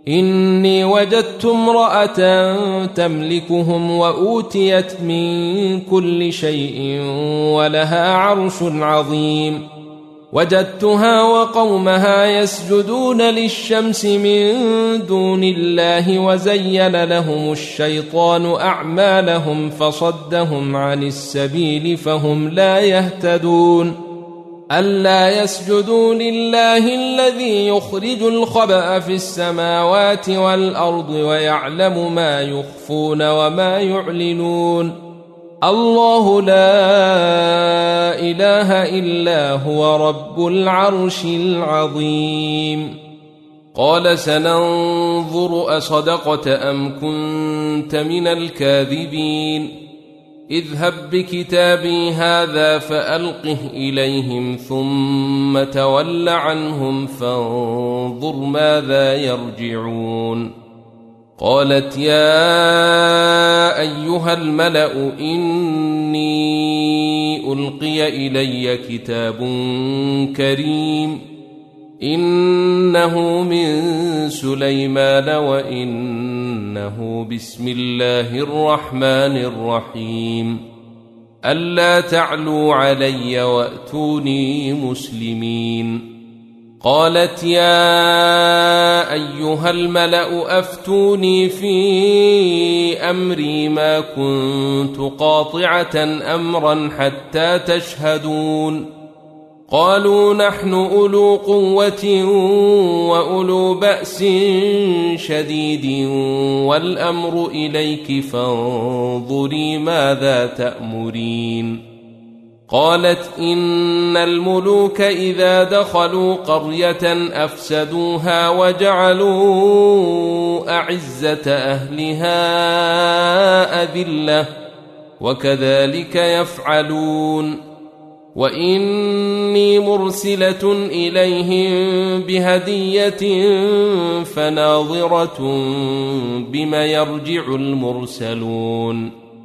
إني وجدت امرأة تملكهم وأوتيت من كل شيء ولها عرش عظيم وجدتها وقومها يسجدون للشمس من دون الله وزين لهم الشيطان أعمالهم فصدهم عن السبيل فهم لا يهتدون ألا يسجدوا لله الذي يخرج الخبأ في السماوات والأرض ويعلم ما يخفون وما يعلنون الله لا إله إلا هو رب العرش العظيم قال سننظر أصدقت أم كنت من الكاذبين اذهب بكتابي هذا فألقه إليهم ثم تول عنهم فانظر ماذا يرجعون قالت يا أيها الملأ إني ألقي إلي كتاب كريم إنه من سليمان وإنه بسم الله الرحمن الرحيم ألا تعلوا علي وأتوني مسلمين قالت يا أيها الملأ أفتوني في أمري ما كنت قاطعة أمرا حتى تشهدون قالوا نحن أولو قوة وأولو بأس شديد والأمر إليك فانظري ماذا تأمرين قالت إن الملوك إذا دخلوا قرية أفسدوها وجعلوا أعزة أهلها أذلة وكذلك يفعلون وإني مرسلة إليهم بهدية فناظرة بما يرجع المرسلون